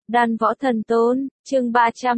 Đan Võ Thần Tôn, chương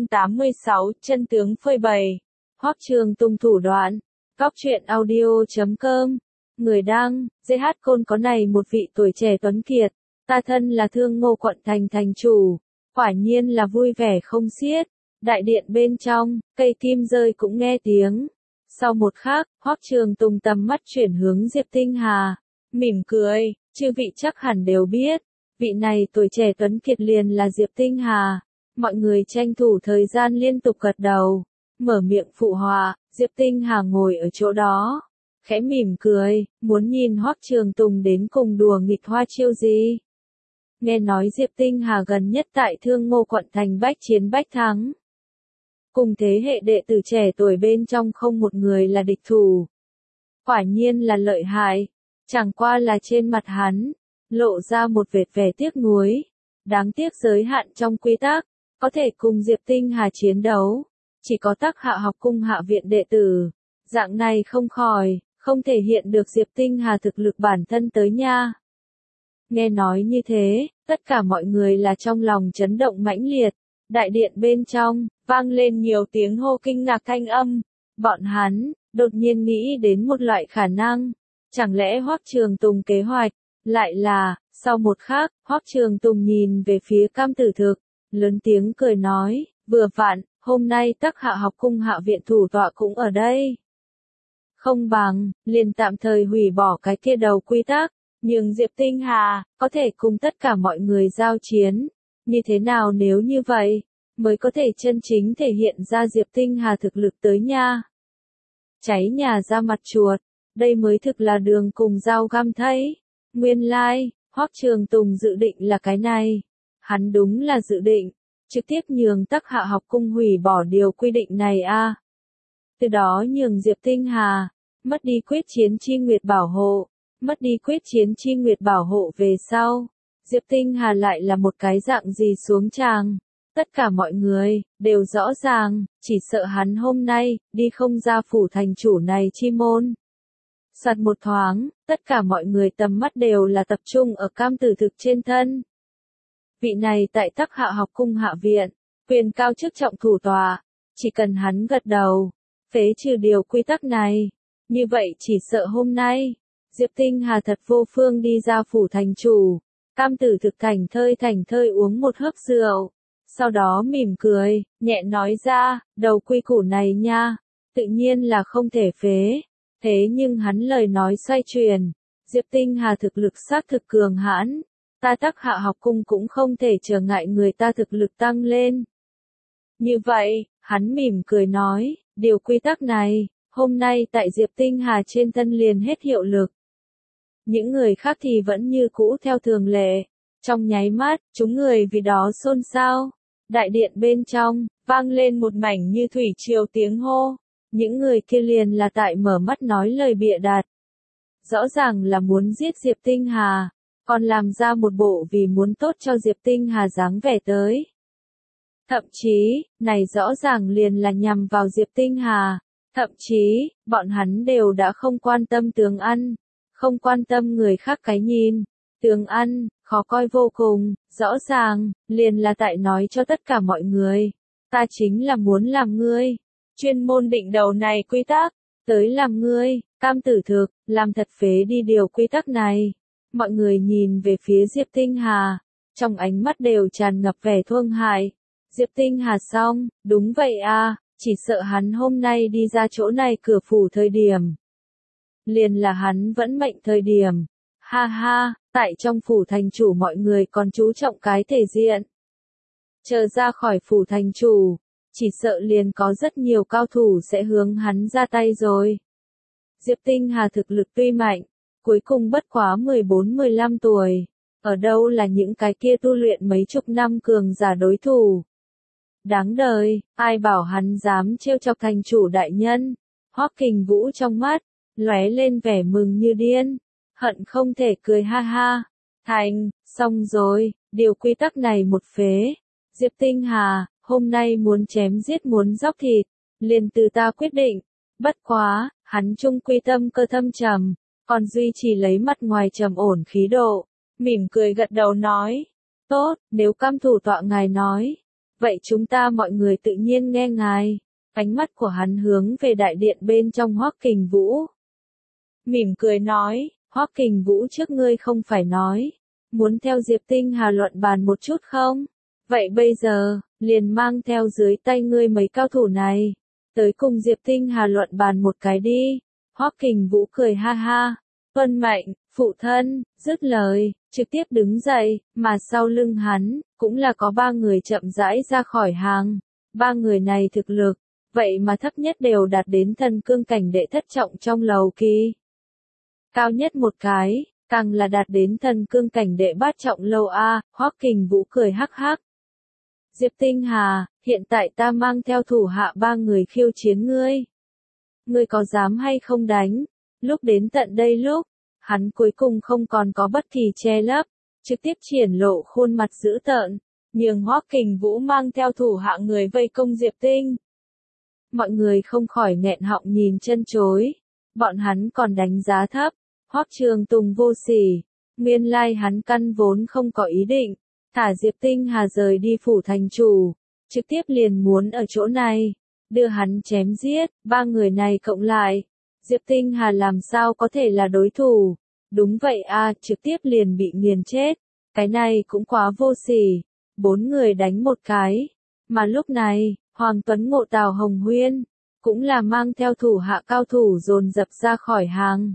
386, chân tướng phơi bày. Hoắc Trường Tùng thủ đoạn. Góc truyện audio.com. Người đăng, GH Côn có này một vị tuổi trẻ tuấn kiệt. Ta thân là Thương Ngô quận thành thành chủ. Quả nhiên là vui vẻ không xiết. Đại điện bên trong, cây kim rơi cũng nghe tiếng. Sau một khắc, Hoắc Trường Tùng tầm mắt chuyển hướng Diệp Tinh Hà. Mỉm cười, chư vị chắc hẳn đều biết. Vị này tuổi trẻ tuấn kiệt liền là Diệp Tinh Hà. Mọi người tranh thủ thời gian liên tục gật đầu. Mở miệng phụ họa, Diệp Tinh Hà ngồi ở chỗ đó. Khẽ mỉm cười, muốn nhìn Hoắc Trường Tùng đến cùng đùa nghịch hoa chiêu gì. Nghe nói Diệp Tinh Hà gần nhất tại Thương Ngô quận thành bách chiến bách thắng. Cùng thế hệ đệ tử trẻ tuổi bên trong không một người là địch thủ. Quả nhiên là lợi hại. Chẳng qua là trên mặt hắn lộ ra một vệt vẻ tiếc nuối. Đáng tiếc giới hạn trong quy tắc, có thể cùng Diệp Tinh Hà chiến đấu. Chỉ có Tắc Hạ học cung hạ viện đệ tử. Dạng này không thể hiện được Diệp Tinh Hà thực lực bản thân tới nha. Nghe nói như thế, tất cả mọi người là trong lòng chấn động mãnh liệt. Đại điện bên trong, vang lên nhiều tiếng hô kinh ngạc thanh âm. Bọn hắn, đột nhiên nghĩ đến một loại khả năng. Chẳng lẽ Hoắc Trường Tùng kế hoạch, lại là, sau một khắc, Hoắc Trường Tùng nhìn về phía Cam Tử Thực, lớn tiếng cười nói, vừa vặn, hôm nay Tắc Hạ học cung hạ viện thủ tọa cũng ở đây. Không bằng, liền tạm thời hủy bỏ cái kia đầu quy tắc, nhưng Diệp Tinh Hà, có thể cùng tất cả mọi người giao chiến. Như thế nào nếu như vậy, mới có thể chân chính thể hiện ra Diệp Tinh Hà thực lực tới nha. Cháy nhà ra mặt chuột, đây mới thực là đường cùng dao găm thấy. Nguyên lai, Hoắc Trường Tùng dự định là cái này. Hắn đúng là dự định, trực tiếp nhường Tắc Hạ học cung hủy bỏ điều quy định này a. Từ đó nhường Diệp Tinh Hà, mất đi quyết chiến chi nguyệt bảo hộ, mất đi quyết chiến chi nguyệt bảo hộ về sau. Diệp Tinh Hà lại là một cái dạng gì xuống tràng. Tất cả mọi người, đều rõ ràng, chỉ sợ hắn hôm nay, đi không ra phủ thành chủ này chi môn. Sạt một thoáng, tất cả mọi người tầm mắt đều là tập trung ở Cam Tử Thực trên thân. Vị này tại Tắc Hạ học cung hạ viện, quyền cao chức trọng thủ tọa, chỉ cần hắn gật đầu, phế trừ điều quy tắc này. Như vậy chỉ sợ hôm nay, Diệp Tinh Hà thật vô phương đi ra phủ thành chủ. Cam Tử Thực thảnh thơi uống một hớp rượu. Sau đó mỉm cười, nhẹ nói ra, đầu quy củ này nha, tự nhiên là không thể phế. Thế nhưng hắn lời nói xoay chuyển, Diệp Tinh Hà thực lực xác thực cường hãn, ta Tắc Hạ học cung cũng không thể trở ngại người ta thực lực tăng lên. Như vậy, hắn mỉm cười nói, điều quy tắc này, hôm nay tại Diệp Tinh Hà trên thân liền hết hiệu lực. Những người khác thì vẫn như cũ theo thường lệ, trong nháy mắt, chúng người vì đó xôn xao. Đại điện bên trong, vang lên một mảnh như thủy triều tiếng hô. Những người kia liền là tại mở mắt nói lời bịa đặt. Rõ ràng là muốn giết Diệp Tinh Hà, còn làm ra một bộ vì muốn tốt cho Diệp Tinh Hà dáng vẻ tới. Thậm chí, này rõ ràng liền là nhằm vào Diệp Tinh Hà. Thậm chí, bọn hắn đều đã không quan tâm tướng ăn, không quan tâm người khác cái nhìn. Tướng ăn, khó coi vô cùng, rõ ràng, liền là tại nói cho tất cả mọi người. Ta chính là muốn làm ngươi. Chuyên môn định đầu này quy tắc, tới làm ngươi, Cam Tử Thực, làm thật phế đi điều quy tắc này. Mọi người nhìn về phía Diệp Tinh Hà, trong ánh mắt đều tràn ngập vẻ thương hại. Diệp Tinh Hà xong, đúng vậy a, chỉ sợ hắn hôm nay đi ra chỗ này cửa phủ thời điểm. Liền là hắn vẫn mệnh thời điểm. Ha ha, tại trong phủ thành chủ mọi người còn chú trọng cái thể diện. Chờ ra khỏi phủ thành chủ, chỉ sợ liền có rất nhiều cao thủ sẽ hướng hắn ra tay rồi. Diệp Tinh Hà thực lực tuy mạnh, cuối cùng bất quá 14-15 tuổi, ở đâu là những cái kia tu luyện mấy chục năm cường giả đối thủ. Đáng đời, ai bảo hắn dám trêu chọc thành chủ đại nhân. Hoắc Kình Vũ trong mắt, lóe lên vẻ mừng như điên, hận không thể cười ha ha. Thành, xong rồi, điều quy tắc này một phế. Diệp Tinh Hà, hôm nay muốn chém giết muốn dóc thịt, liền từ ta quyết định. Bất quá, hắn trung quy tâm cơ thâm trầm, còn duy trì lấy mặt ngoài trầm ổn khí độ, mỉm cười gật đầu nói. Tốt, nếu cam thủ tọa ngài nói, vậy chúng ta mọi người tự nhiên nghe ngài. Ánh mắt của hắn hướng về đại điện bên trong Hoắc Kình Vũ. Mỉm cười nói, Hoắc Kình Vũ trước ngươi không phải nói, muốn theo Diệp Tinh Hà luận bàn một chút không? Vậy bây giờ, liền mang theo dưới tay ngươi mấy cao thủ này, tới cùng Diệp Tinh Hà luận bàn một cái đi. Hoắc Kình Vũ cười ha ha, tuân mệnh, phụ thân, dứt lời, trực tiếp đứng dậy, mà sau lưng hắn, cũng là có 3 người chậm rãi ra khỏi hàng. 3 người này thực lực, vậy mà thấp nhất đều đạt đến thần cương cảnh đệ thất trọng trong lầu kỳ. Cao nhất một cái, càng là đạt đến thần cương cảnh đệ bát trọng lâu A, Hoắc Kình Vũ cười hắc hắc. Diệp Tinh Hà, hiện tại ta mang theo thủ hạ 3 người khiêu chiến ngươi. Ngươi có dám hay không đánh? Lúc đến tận đây lúc, hắn cuối cùng không còn có bất kỳ che lấp, trực tiếp triển lộ khuôn mặt dữ tợn, nhường Hoắc Kình Vũ mang theo thủ hạ người vây công Diệp Tinh. Mọi người không khỏi nghẹn họng nhìn chân chối, bọn hắn còn đánh giá thấp, Hoắc Trường Tùng vô sỉ, nguyên lai hắn căn vốn không có ý định, thả Diệp Tinh Hà rời đi phủ thành chủ, trực tiếp liền muốn ở chỗ này, đưa hắn chém giết, 3 người này cộng lại, Diệp Tinh Hà làm sao có thể là đối thủ, đúng vậy a, trực tiếp liền bị nghiền chết, cái này cũng quá vô sỉ, 4 người đánh một cái, mà lúc này, Hoàng Tuấn Ngộ Tào Hồng Huyên, cũng là mang theo thủ hạ cao thủ dồn dập ra khỏi hàng.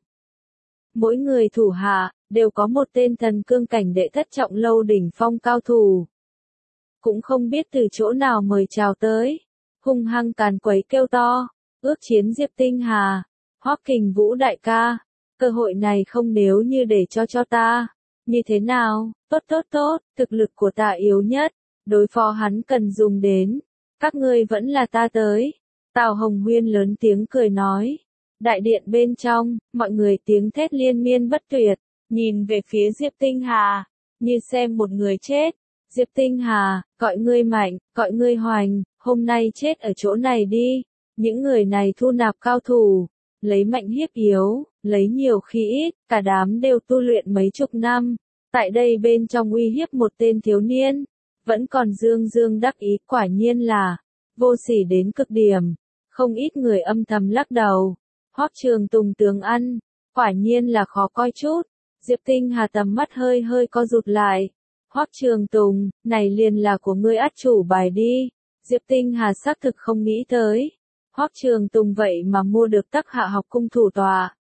Mỗi người thủ hạ, đều có một tên thần cương cảnh đệ thất trọng lâu đỉnh phong cao thủ. Cũng không biết từ chỗ nào mời chào tới, hung hăng càn quấy kêu to, ước chiến Diệp Tinh Hà, Hoắc Kình Vũ đại ca, cơ hội này không nếu như để cho ta, như thế nào, tốt tốt tốt, thực lực của ta yếu nhất, đối phó hắn cần dùng đến, các ngươi vẫn là ta tới. Tào Hồng Huyên lớn tiếng cười nói. Đại điện bên trong, mọi người tiếng thét liên miên bất tuyệt, nhìn về phía Diệp Tinh Hà, như xem một người chết. Diệp Tinh Hà, gọi ngươi mạnh, gọi ngươi hoành, hôm nay chết ở chỗ này đi. Những người này thu nạp cao thủ, lấy mạnh hiếp yếu, lấy nhiều khi ít, cả đám đều tu luyện mấy chục năm. Tại đây bên trong uy hiếp một tên thiếu niên, vẫn còn dương dương đắc ý, quả nhiên là vô sỉ đến cực điểm. Không ít người âm thầm lắc đầu. Hoắc Trường Tùng tướng ăn, quả nhiên là khó coi chút. Diệp Tinh Hà tầm mắt hơi hơi co rụt lại. Hoắc Trường Tùng, này liền là của ngươi át chủ bài đi. Diệp Tinh Hà xác thực không nghĩ tới. Hoắc Trường Tùng vậy mà mua được Tắc Hạ học cung thủ tọa.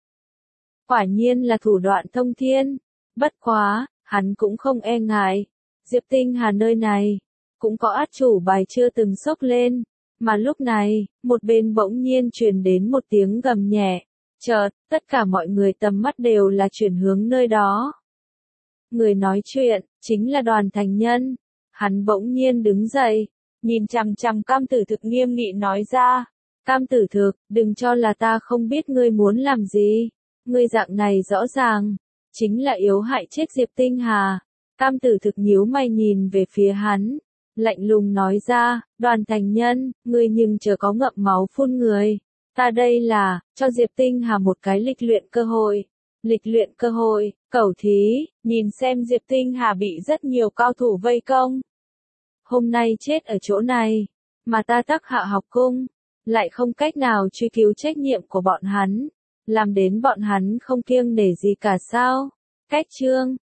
Quả nhiên là thủ đoạn thông thiên. Bất quá, hắn cũng không e ngại. Diệp Tinh Hà nơi này, cũng có át chủ bài chưa từng xốc lên. Mà lúc này, một bên bỗng nhiên truyền đến một tiếng gầm nhẹ. Chợt, tất cả mọi người tầm mắt đều là chuyển hướng nơi đó. Người nói chuyện, chính là Đoàn Thành Nhân. Hắn bỗng nhiên đứng dậy, nhìn chằm chằm Cam Tử Thực nghiêm nghị nói ra. Cam Tử Thực, đừng cho là ta không biết ngươi muốn làm gì. Ngươi dạng này rõ ràng, chính là yếu hại chết Diệp Tinh Hà. Cam Tử Thực nhíu mày nhìn về phía hắn. Lạnh lùng nói ra, Đoàn Thành Nhân, ngươi nhưng chờ có ngậm máu phun người. Ta đây là, cho Diệp Tinh Hà một cái lịch luyện cơ hội. Lịch luyện cơ hội, cẩu thí, nhìn xem Diệp Tinh Hà bị rất nhiều cao thủ vây công. Hôm nay chết ở chỗ này, mà ta Tắc Hạ học cung, lại không cách nào truy cứu trách nhiệm của bọn hắn. Làm đến bọn hắn không kiêng nể gì cả sao. Cách chương